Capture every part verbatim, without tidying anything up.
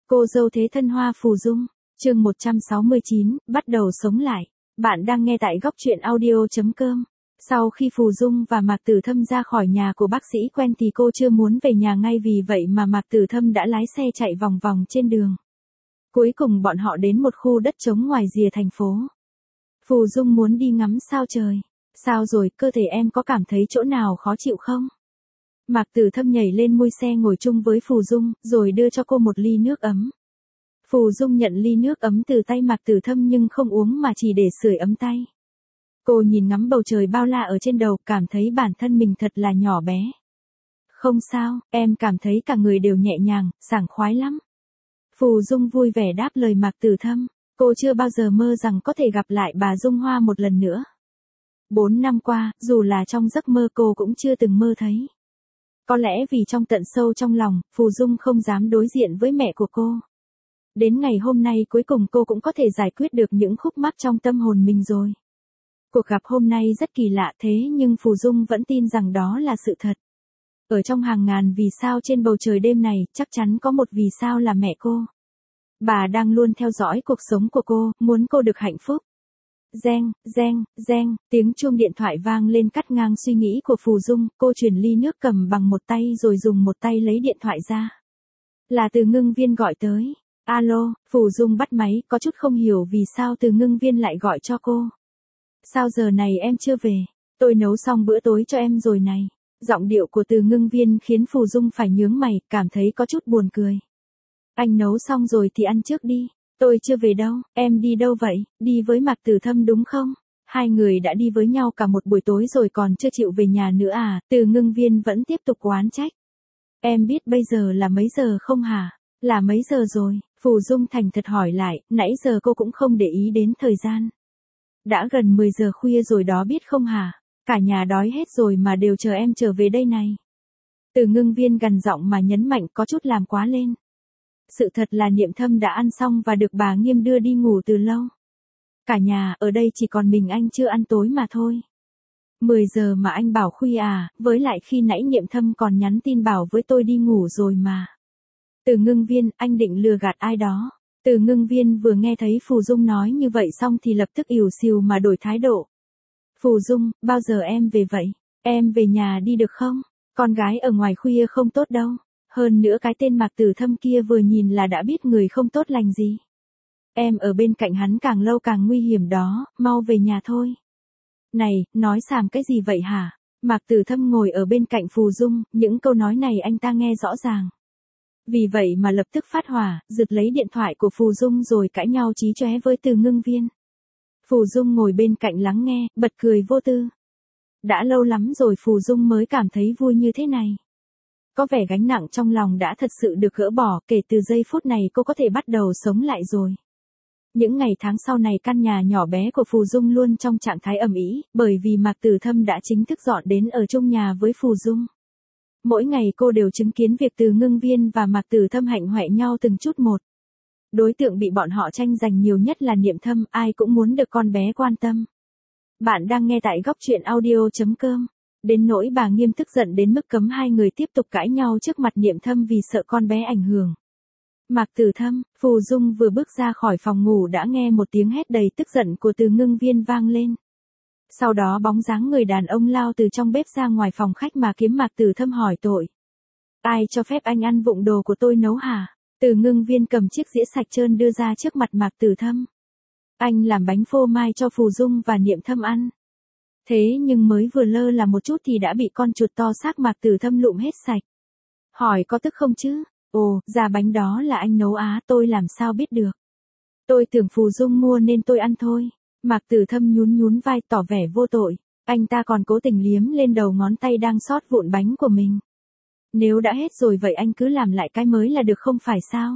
Cô dâu thế thân Hoa Phù Dung, chương một trăm sáu mươi chín, bắt đầu sống lại. Bạn đang nghe tại góc truyện audio.com. Sau khi Phù Dung và Mạc Tử Thâm ra khỏi nhà của bác sĩ quen thì cô chưa muốn về nhà ngay, vì vậy mà Mạc Tử Thâm đã lái xe chạy vòng vòng trên đường. Cuối cùng bọn họ đến một khu đất trống ngoài rìa thành phố. Phù Dung muốn đi ngắm sao trời. Sao rồi, cơ thể em có cảm thấy chỗ nào khó chịu không? Mạc Tử Thâm nhảy lên mui xe ngồi chung với Phù Dung, rồi đưa cho cô một ly nước ấm. Phù Dung nhận ly nước ấm từ tay Mạc Tử Thâm nhưng không uống mà chỉ để sưởi ấm tay. Cô nhìn ngắm bầu trời bao la ở trên đầu, cảm thấy bản thân mình thật là nhỏ bé. Không sao, em cảm thấy cả người đều nhẹ nhàng, sảng khoái lắm. Phù Dung vui vẻ đáp lời Mạc Tử Thâm. Cô chưa bao giờ mơ rằng có thể gặp lại bà Dung Hoa một lần nữa. Bốn năm qua, dù là trong giấc mơ cô cũng chưa từng mơ thấy. Có lẽ vì trong tận sâu trong lòng, Phù Dung không dám đối diện với mẹ của cô. Đến ngày hôm nay cuối cùng cô cũng có thể giải quyết được những khúc mắc trong tâm hồn mình rồi. Cuộc gặp hôm nay rất kỳ lạ, thế nhưng Phù Dung vẫn tin rằng đó là sự thật. Ở trong hàng ngàn vì sao trên bầu trời đêm này, chắc chắn có một vì sao là mẹ cô. Bà đang luôn theo dõi cuộc sống của cô, muốn cô được hạnh phúc. Reng, reng, reng, tiếng chuông điện thoại vang lên cắt ngang suy nghĩ của Phù Dung, cô chuyển ly nước cầm bằng một tay rồi dùng một tay lấy điện thoại ra. Là Từ Ngưng Viên gọi tới. Alo, Phù Dung bắt máy, có chút không hiểu vì sao Từ Ngưng Viên lại gọi cho cô. Sao giờ này em chưa về? Tôi nấu xong bữa tối cho em rồi này. Giọng điệu của Từ Ngưng Viên khiến Phù Dung phải nhướng mày, cảm thấy có chút buồn cười. Anh nấu xong rồi thì ăn trước đi. Tôi chưa về đâu, em đi đâu vậy? Đi với Mạc Tử Thâm đúng không? Hai người đã đi với nhau cả một buổi tối rồi còn chưa chịu về nhà nữa à? Từ Ngưng Viên vẫn tiếp tục oán trách. Em biết bây giờ là mấy giờ không hả? Là mấy giờ rồi? Phù Dung thành thật hỏi lại, nãy giờ cô cũng không để ý đến thời gian. Đã gần mười giờ khuya rồi đó biết không hả? Cả nhà đói hết rồi mà đều chờ em trở về đây này. Từ Ngưng Viên gằn giọng mà nhấn mạnh, có chút làm quá lên. Sự thật là Niệm Thâm đã ăn xong và được bà Nghiêm đưa đi ngủ từ lâu. Cả nhà, ở đây chỉ còn mình anh chưa ăn tối mà thôi. mười giờ mà anh bảo khuya à, với lại khi nãy Niệm Thâm còn nhắn tin bảo với tôi đi ngủ rồi mà. Từ Ngưng Viên, anh định lừa gạt ai đó. Từ Ngưng Viên vừa nghe thấy Phù Dung nói như vậy xong thì lập tức ỉu xìu mà đổi thái độ. Phù Dung, bao giờ em về vậy? Em về nhà đi được không? Con gái ở ngoài khuya không tốt đâu. Hơn nữa cái tên Mạc Tử Thâm kia vừa nhìn là đã biết người không tốt lành gì. Em ở bên cạnh hắn càng lâu càng nguy hiểm đó, mau về nhà thôi. Này, nói xàm cái gì vậy hả? Mạc Tử Thâm ngồi ở bên cạnh Phù Dung, những câu nói này anh ta nghe rõ ràng. Vì vậy mà lập tức phát hỏa, giật lấy điện thoại của Phù Dung rồi cãi nhau chí chóe với Từ Ngưng Viên. Phù Dung ngồi bên cạnh lắng nghe, bật cười vô tư. Đã lâu lắm rồi Phù Dung mới cảm thấy vui như thế này. Có vẻ gánh nặng trong lòng đã thật sự được gỡ bỏ, kể từ giây phút này cô có thể bắt đầu sống lại rồi. Những ngày tháng sau này căn nhà nhỏ bé của Phù Dung luôn trong trạng thái ầm ĩ, bởi vì Mạc Tử Thâm đã chính thức dọn đến ở chung nhà với Phù Dung. Mỗi ngày cô đều chứng kiến việc Từ Ngưng Viên và Mạc Tử Thâm hạnh hoẹ nhau từng chút một. Đối tượng bị bọn họ tranh giành nhiều nhất là Niệm Thâm, ai cũng muốn được con bé quan tâm. Bạn đang nghe tại góc truyện audio.com. Đến nỗi bà Nghiêm tức giận đến mức cấm hai người tiếp tục cãi nhau trước mặt Niệm Thâm vì sợ con bé ảnh hưởng. Mạc Tử Thâm, Phù Dung vừa bước ra khỏi phòng ngủ đã nghe một tiếng hét đầy tức giận của Từ Ngưng Viên vang lên. Sau đó bóng dáng người đàn ông lao từ trong bếp ra ngoài phòng khách mà kiếm Mạc Tử Thâm hỏi tội. Ai cho phép anh ăn vụng đồ của tôi nấu hả? Từ Ngưng Viên cầm chiếc dĩa sạch trơn đưa ra trước mặt Mạc Tử Thâm. Anh làm bánh phô mai cho Phù Dung và Niệm Thâm ăn. Thế nhưng mới vừa lơ là một chút thì đã bị con chuột to xác Mạc Tử Thâm lụm hết sạch. Hỏi có tức không chứ? Ồ, ra bánh đó là anh nấu á, tôi làm sao biết được. Tôi tưởng Phù Dung mua nên tôi ăn thôi. Mạc Tử Thâm nhún nhún vai tỏ vẻ vô tội. Anh ta còn cố tình liếm lên đầu ngón tay đang xót vụn bánh của mình. Nếu đã hết rồi vậy anh cứ làm lại cái mới là được không phải sao?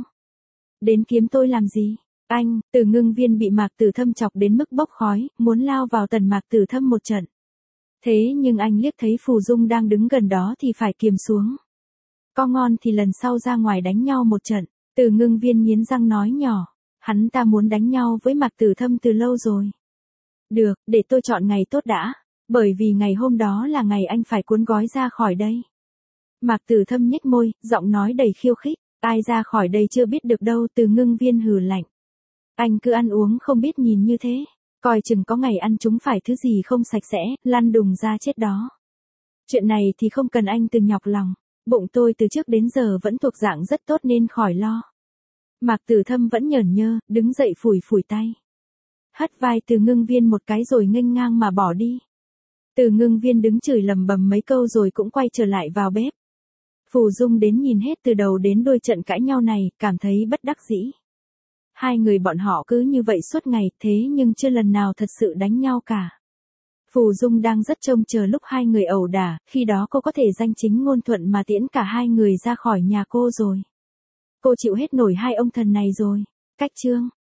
Đến kiếm tôi làm gì? Anh, Từ Ngưng Viên bị Mạc Tử Thâm chọc đến mức bốc khói, muốn lao vào tần Mạc Tử Thâm một trận. Thế nhưng anh liếc thấy Phù Dung đang đứng gần đó thì phải kiềm xuống. Có ngon thì lần sau ra ngoài đánh nhau một trận. Từ Ngưng Viên nghiến răng nói nhỏ. Hắn ta muốn đánh nhau với Mạc Tử Thâm từ lâu rồi. Được, để tôi chọn ngày tốt đã. Bởi vì ngày hôm đó là ngày anh phải cuốn gói ra khỏi đây. Mạc Tử Thâm nhếch môi, giọng nói đầy khiêu khích. Ai ra khỏi đây chưa biết được đâu, Từ Ngưng Viên hừ lạnh. Anh cứ ăn uống không biết nhìn như thế, coi chừng có ngày ăn chúng phải thứ gì không sạch sẽ, lăn đùng ra chết đó. Chuyện này thì không cần anh Từ nhọc lòng, bụng tôi từ trước đến giờ vẫn thuộc dạng rất tốt nên khỏi lo. Mạc Tử Thâm vẫn nhởn nhơ, đứng dậy phủi phủi tay. Hất vai Từ Ngưng Viên một cái rồi nghênh ngang mà bỏ đi. Từ Ngưng Viên đứng chửi lầm bầm mấy câu rồi cũng quay trở lại vào bếp. Phù Dung đến nhìn hết từ đầu đến đuôi trận cãi nhau này, cảm thấy bất đắc dĩ. Hai người bọn họ cứ như vậy suốt ngày, thế nhưng chưa lần nào thật sự đánh nhau cả. Phù Dung đang rất trông chờ lúc hai người ẩu đả, khi đó cô có thể danh chính ngôn thuận mà tiễn cả hai người ra khỏi nhà cô rồi. Cô chịu hết nổi hai ông thần này rồi. Cách chương